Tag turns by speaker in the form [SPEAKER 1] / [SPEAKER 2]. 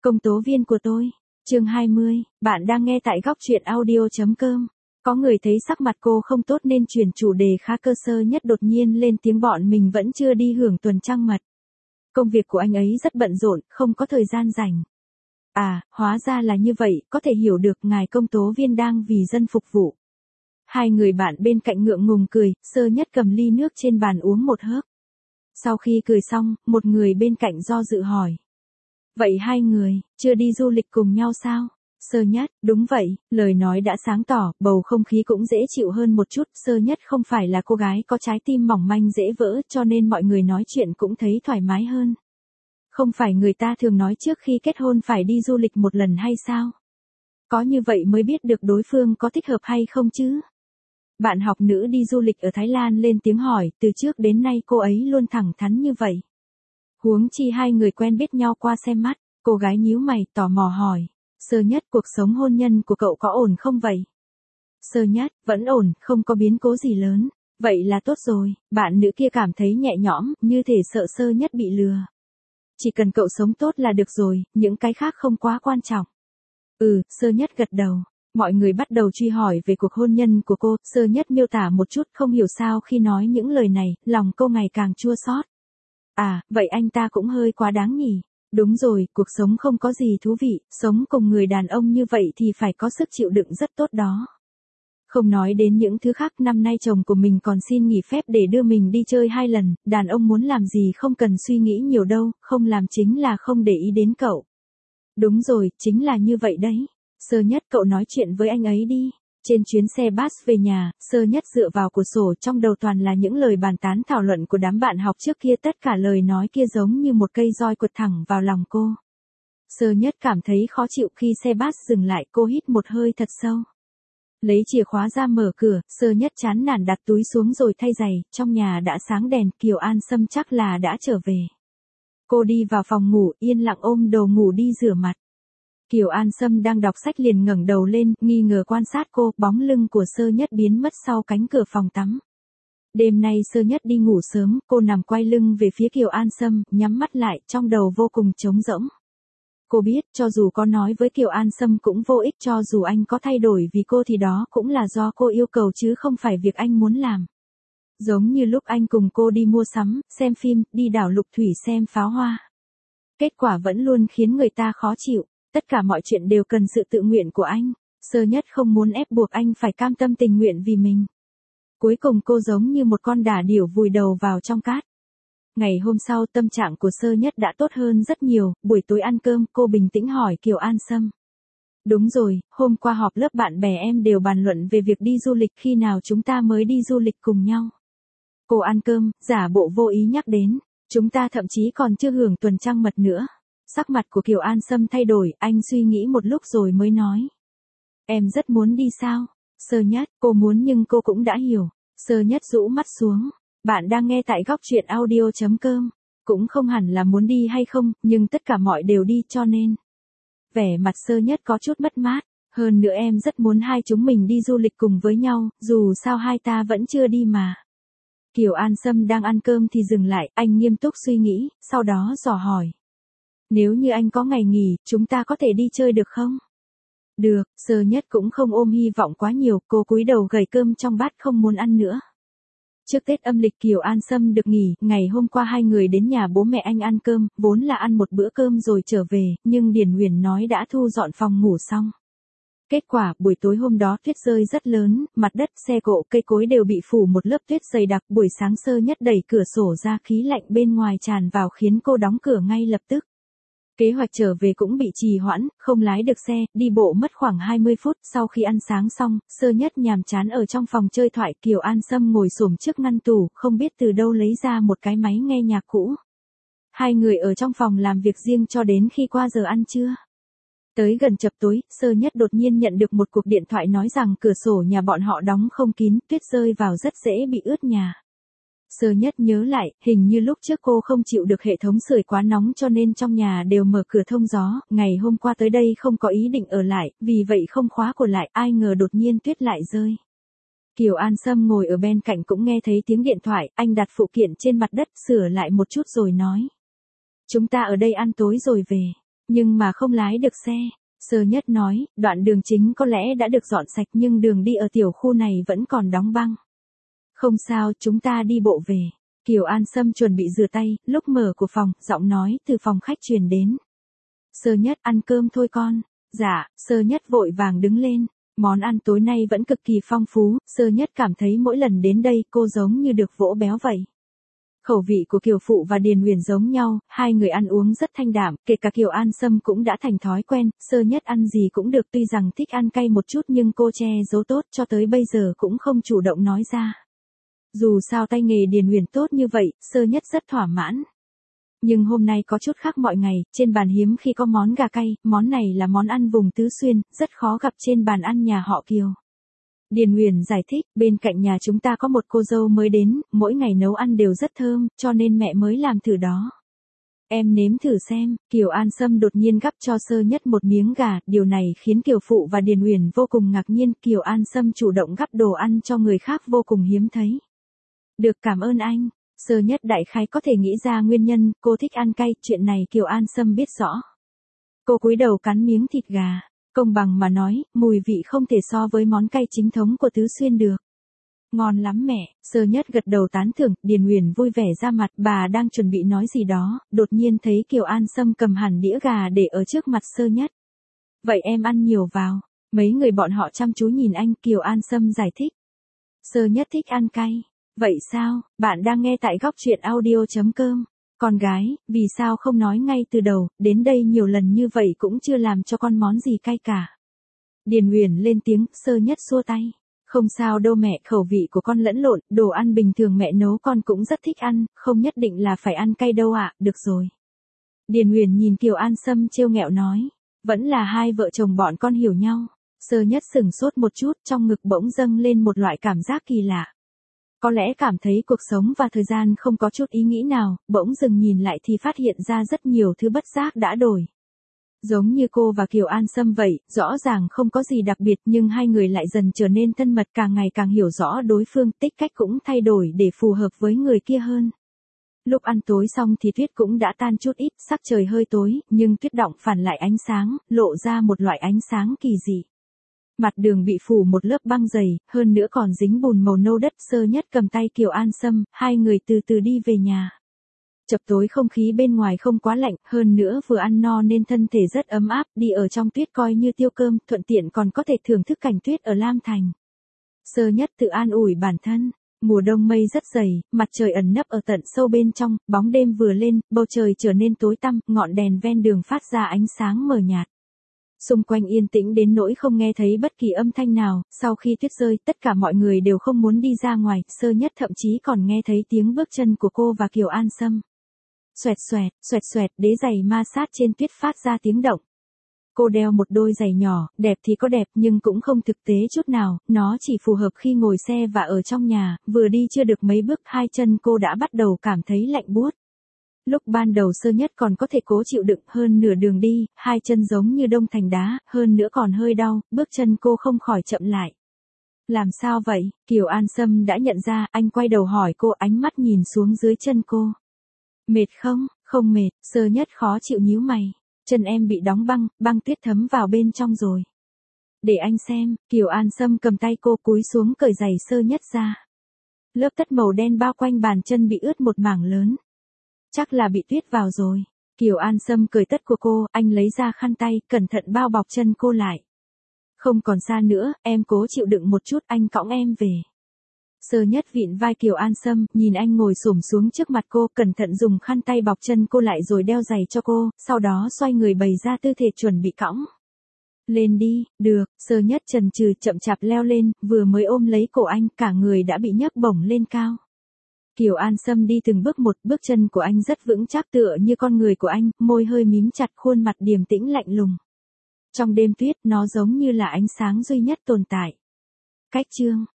[SPEAKER 1] Công tố viên của tôi. Chương 20, bạn đang nghe tại góc truyện audio.com. Có người thấy sắc mặt cô không tốt nên chuyển chủ đề khá cơ sơ nhất đột nhiên lên tiếng bọn mình vẫn chưa đi hưởng tuần trăng mật. Công việc của anh ấy rất bận rộn, không có thời gian rảnh. À, hóa ra là như vậy, có thể hiểu được ngài công tố viên đang vì dân phục vụ. Hai người bạn bên cạnh ngượng ngùng cười, Sơ Nhất cầm ly nước trên bàn uống một hớp. Sau khi cười xong, một người bên cạnh do dự hỏi. Vậy hai người, chưa đi du lịch cùng nhau sao? Sơ Nhất, đúng vậy, lời nói đã sáng tỏ, bầu không khí cũng dễ chịu hơn một chút. Sơ Nhất không phải là cô gái có trái tim mỏng manh dễ vỡ cho nên mọi người nói chuyện cũng thấy thoải mái hơn. Không phải người ta thường nói trước khi kết hôn phải đi du lịch một lần hay sao? Có như vậy mới biết được đối phương có thích hợp hay không chứ? Bạn học nữ đi du lịch ở Thái Lan lên tiếng hỏi, từ trước đến nay cô ấy luôn thẳng thắn như vậy. Huống chi hai người quen biết nhau qua xem mắt, cô gái nhíu mày tò mò hỏi. Sơ Nhất, cuộc sống hôn nhân của cậu có ổn không vậy? Sơ Nhất, vẫn ổn, không có biến cố gì lớn. Vậy là tốt rồi, bạn nữ kia cảm thấy nhẹ nhõm, như thể sợ Sơ Nhất bị lừa. Chỉ cần cậu sống tốt là được rồi, những cái khác không quá quan trọng. Sơ Nhất gật đầu. Mọi người bắt đầu truy hỏi về cuộc hôn nhân của cô, Sơ Nhất miêu tả một chút không hiểu sao khi nói những lời này, lòng cô ngày càng chua xót. À, vậy anh ta cũng hơi quá đáng nhỉ. Đúng rồi, cuộc sống không có gì thú vị, sống cùng người đàn ông như vậy thì phải có sức chịu đựng rất tốt đó. Không nói đến những thứ khác, năm nay chồng của mình còn xin nghỉ phép để đưa mình đi chơi 2 lần, đàn ông muốn làm gì không cần suy nghĩ nhiều đâu, không làm chính là không để ý đến cậu. Đúng rồi, chính là như vậy đấy. Sơ Nhất, cậu nói chuyện với anh ấy đi. Trên chuyến xe bus về nhà, Sơ Nhất dựa vào cửa sổ, trong đầu toàn là những lời bàn tán thảo luận của đám bạn học trước kia, tất cả lời nói kia giống như một cây roi quật thẳng vào lòng cô. Sơ Nhất cảm thấy khó chịu khi xe bus dừng lại, cô hít một hơi thật sâu. Lấy chìa khóa ra mở cửa, Sơ Nhất chán nản đặt túi xuống rồi thay giày, trong nhà đã sáng đèn, Kiều An Sâm chắc là đã trở về. Cô đi vào phòng ngủ, yên lặng ôm đồ ngủ đi rửa mặt. Kiều An Sâm đang đọc sách liền ngẩng đầu lên, nghi ngờ quan sát cô, bóng lưng của Sơ Nhất biến mất sau cánh cửa phòng tắm. Đêm nay Sơ Nhất đi ngủ sớm, cô nằm quay lưng về phía Kiều An Sâm, nhắm mắt lại, trong đầu vô cùng trống rỗng. Cô biết, cho dù có nói với Kiều An Sâm cũng vô ích, cho dù anh có thay đổi vì cô thì đó cũng là do cô yêu cầu chứ không phải việc anh muốn làm. Giống như lúc anh cùng cô đi mua sắm, xem phim, đi đảo Lục Thủy xem pháo hoa. Kết quả vẫn luôn khiến người ta khó chịu. Tất cả mọi chuyện đều cần sự tự nguyện của anh. Sơ Nhất không muốn ép buộc anh phải cam tâm tình nguyện vì mình. Cuối cùng cô giống như một con đà điểu vùi đầu vào trong cát. Ngày hôm sau tâm trạng của Sơ Nhất đã tốt hơn rất nhiều, buổi tối ăn cơm cô bình tĩnh hỏi Kiều An Sâm. Đúng rồi, hôm qua họp lớp bạn bè em đều bàn luận về việc đi du lịch, khi nào chúng ta mới đi du lịch cùng nhau. Cô ăn cơm, giả bộ vô ý nhắc đến, chúng ta thậm chí còn chưa hưởng tuần trăng mật nữa. Sắc mặt của Kiều An Sâm thay đổi, anh suy nghĩ một lúc rồi mới nói. Em rất muốn đi sao? Sơ Nhất, cô muốn nhưng cô cũng đã hiểu. Sơ Nhất rũ mắt xuống. Bạn đang nghe tại góc truyện audio.com. Cũng không hẳn là muốn đi hay không, nhưng tất cả mọi đều đi cho nên. Vẻ mặt Sơ Nhất có chút mất mát. Hơn nữa em rất muốn hai chúng mình đi du lịch cùng với nhau, dù sao hai ta vẫn chưa đi mà. Kiều An Sâm đang ăn cơm thì dừng lại, anh nghiêm túc suy nghĩ, sau đó dò hỏi. Nếu như anh có ngày nghỉ, chúng ta có thể đi chơi được không? Được, Sơ Nhất cũng không ôm hy vọng quá nhiều, cô cúi đầu gầy cơm trong bát không muốn ăn nữa. Trước Tết âm lịch Kiều An Sâm được nghỉ, ngày hôm qua hai người đến nhà bố mẹ anh ăn cơm, vốn là ăn một bữa cơm rồi trở về, nhưng Điền Huyền nói đã thu dọn phòng ngủ xong. Kết quả, buổi tối hôm đó tuyết rơi rất lớn, mặt đất, xe cộ, cây cối đều bị phủ một lớp tuyết dày đặc, buổi sáng Sơ Nhất đẩy cửa sổ ra, khí lạnh bên ngoài tràn vào khiến cô đóng cửa ngay lập tức. Kế hoạch trở về cũng bị trì hoãn, không lái được xe, đi bộ mất khoảng 20 phút, sau khi ăn sáng xong, Sơ Nhất nhàm chán ở trong phòng chơi thoại, Kiều An Sâm ngồi xổm trước ngăn tủ, không biết từ đâu lấy ra một cái máy nghe nhạc cũ. Hai người ở trong phòng làm việc riêng cho đến khi qua giờ ăn trưa. Tới gần chập tối, Sơ Nhất đột nhiên nhận được một cuộc điện thoại nói rằng cửa sổ nhà bọn họ đóng không kín, tuyết rơi vào rất dễ bị ướt nhà. Sơ Nhất nhớ lại, hình như lúc trước cô không chịu được hệ thống sưởi quá nóng cho nên trong nhà đều mở cửa thông gió, ngày hôm qua tới đây không có ý định ở lại, vì vậy không khóa cửa lại, ai ngờ đột nhiên tuyết lại rơi. Kiều An Sâm ngồi ở bên cạnh cũng nghe thấy tiếng điện thoại, anh đặt phụ kiện trên mặt đất, sửa lại một chút rồi nói. Chúng ta ở đây ăn tối rồi về. Nhưng mà không lái được xe. Sơ Nhất nói, đoạn đường chính có lẽ đã được dọn sạch nhưng đường đi ở tiểu khu này vẫn còn đóng băng. Không sao, chúng ta đi bộ về. Kiều An Sâm chuẩn bị rửa tay, lúc mở cửa phòng, giọng nói từ phòng khách truyền đến. Sơ Nhất, ăn cơm thôi con. Dạ, Sơ Nhất vội vàng đứng lên. Món ăn tối nay vẫn cực kỳ phong phú, Sơ Nhất cảm thấy mỗi lần đến đây cô giống như được vỗ béo vậy. Khẩu vị của Kiều Phụ và Điền Huyền giống nhau, hai người ăn uống rất thanh đạm, kể cả Kiều An Sâm cũng đã thành thói quen, Sơ Nhất ăn gì cũng được tuy rằng thích ăn cay một chút nhưng cô che giấu tốt cho tới bây giờ cũng không chủ động nói ra. Dù sao tay nghề Điền Huyền tốt như vậy, Sơ Nhất rất thỏa mãn. Nhưng hôm nay có chút khác mọi ngày, trên bàn hiếm khi có món gà cay, món này là món ăn vùng Tứ Xuyên, rất khó gặp trên bàn ăn nhà họ Kiều. Điền Huyền giải thích, bên cạnh nhà chúng ta có một cô dâu mới đến, mỗi ngày nấu ăn đều rất thơm, cho nên mẹ mới làm thử đó. Em nếm thử xem, Kiều An Sâm đột nhiên gắp cho Sơ Nhất một miếng gà, điều này khiến Kiều Phụ và Điền Huyền vô cùng ngạc nhiên, Kiều An Sâm chủ động gắp đồ ăn cho người khác vô cùng hiếm thấy. Được, cảm ơn anh. Sơ Nhất đại khái có thể nghĩ ra nguyên nhân, cô thích ăn cay, chuyện này Kiều An Sâm biết rõ. Cô cúi đầu cắn miếng thịt gà, công bằng mà nói, mùi vị không thể so với món cay chính thống của Tứ Xuyên được. Ngon lắm mẹ, Sơ Nhất gật đầu tán thưởng, Điền Huyền vui vẻ ra mặt, bà đang chuẩn bị nói gì đó, đột nhiên thấy Kiều An Sâm cầm hẳn đĩa gà để ở trước mặt Sơ Nhất. Vậy em ăn nhiều vào, mấy người bọn họ chăm chú nhìn anh, Kiều An Sâm giải thích. Sơ Nhất thích ăn cay. Vậy sao, bạn đang nghe tại góc truyện audio.com. Con gái, vì sao không nói ngay từ đầu, đến đây nhiều lần như vậy cũng chưa làm cho con món gì cay cả. Điền Huyền lên tiếng, Sơ Nhất xua tay. Không sao đâu mẹ, khẩu vị của con lẫn lộn, đồ ăn bình thường mẹ nấu con cũng rất thích ăn, không nhất định là phải ăn cay đâu ạ, được rồi. Điền Huyền nhìn Kiều An Sâm trêu nghẹo nói, vẫn là hai vợ chồng bọn con hiểu nhau. Sơ Nhất sửng sốt một chút, trong ngực bỗng dâng lên một loại cảm giác kỳ lạ. Có lẽ cảm thấy cuộc sống và thời gian không có chút ý nghĩ nào, bỗng dừng nhìn lại thì phát hiện ra rất nhiều thứ bất giác đã đổi. Giống như cô và Kiều An Sâm vậy, rõ ràng không có gì đặc biệt nhưng hai người lại dần trở nên thân mật, càng ngày càng hiểu rõ đối phương, tính cách cũng thay đổi để phù hợp với người kia hơn. Lúc ăn tối xong thì tuyết cũng đã tan chút ít, sắc trời hơi tối, nhưng tuyết đọng phản lại ánh sáng, lộ ra một loại ánh sáng kỳ dị. Mặt đường bị phủ một lớp băng dày, hơn nữa còn dính bùn màu nâu đất. Sơ Nhất cầm tay Kiều An Sâm, hai người từ từ đi về nhà. Chập tối không khí bên ngoài không quá lạnh, hơn nữa vừa ăn no nên thân thể rất ấm áp, đi ở trong tuyết coi như tiêu cơm, thuận tiện còn có thể thưởng thức cảnh tuyết ở Lam Thành. Sơ Nhất tự an ủi bản thân, mùa đông mây rất dày, mặt trời ẩn nấp ở tận sâu bên trong, bóng đêm vừa lên, bầu trời trở nên tối tăm, ngọn đèn ven đường phát ra ánh sáng mờ nhạt. Xung quanh yên tĩnh đến nỗi không nghe thấy bất kỳ âm thanh nào, sau khi tuyết rơi, tất cả mọi người đều không muốn đi ra ngoài, Sơ Nhất thậm chí còn nghe thấy tiếng bước chân của cô và Kiều An Sâm. Xoẹt xoẹt, đế giày ma sát trên tuyết phát ra tiếng động. Cô đeo một đôi giày nhỏ, đẹp thì có đẹp nhưng cũng không thực tế chút nào, nó chỉ phù hợp khi ngồi xe và ở trong nhà, vừa đi chưa được mấy bước, hai chân cô đã bắt đầu cảm thấy lạnh buốt. Lúc ban đầu Sơ Nhất còn có thể cố chịu đựng, hơn nửa đường đi, hai chân giống như đông thành đá, hơn nữa còn hơi đau, bước chân cô không khỏi chậm lại. Làm sao vậy? Kiều An Sâm đã nhận ra, anh quay đầu hỏi cô, ánh mắt nhìn xuống dưới chân cô. Mệt không? Không mệt, Sơ Nhất khó chịu nhíu mày. Chân em bị đóng băng, băng tuyết thấm vào bên trong rồi. Để anh xem, Kiều An Sâm cầm tay cô cúi xuống cởi giày Sơ Nhất ra. Lớp tất màu đen bao quanh bàn chân bị ướt một mảng lớn. Chắc là bị tuyết vào rồi. Kiều An Sâm cởi tất của cô, anh lấy ra khăn tay, cẩn thận bao bọc chân cô lại. Không còn xa nữa, em cố chịu đựng một chút, anh cõng em về. Sơ Nhất vịn vai Kiều An Sâm, nhìn anh ngồi xổm xuống trước mặt cô, cẩn thận dùng khăn tay bọc chân cô lại rồi đeo giày cho cô, sau đó xoay người bày ra tư thế chuẩn bị cõng. Lên đi, được, Sơ Nhất chần chừ chậm chạp leo lên, vừa mới ôm lấy cổ anh, cả người đã bị nhấc bổng lên cao. Kiều An Sâm đi từng bước một, bước chân của anh rất vững chắc tựa như con người của anh, môi hơi mím chặt, khuôn mặt điềm tĩnh lạnh lùng. Trong đêm tuyết, nó giống như là ánh sáng duy nhất tồn tại. Cách chương